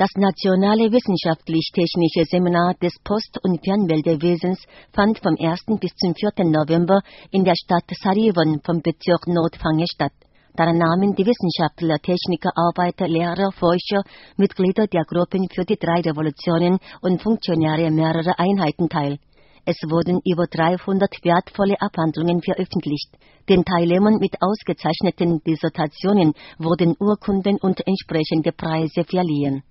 Das Nationale Wissenschaftlich-Technische Seminar des Post- und Fernmeldewesens fand vom 1. bis zum 4. November in der Stadt Sarıvan vom Bezirk Nordvange statt. Daran nahmen die Wissenschaftler, Techniker, Arbeiter, Lehrer, Forscher, Mitglieder der Gruppen für die 3 Revolutionen und Funktionäre mehrerer Einheiten teil. Es wurden über 300 wertvolle Abhandlungen veröffentlicht. Den Teilnehmern mit ausgezeichneten Dissertationen wurden Urkunden und entsprechende Preise verliehen.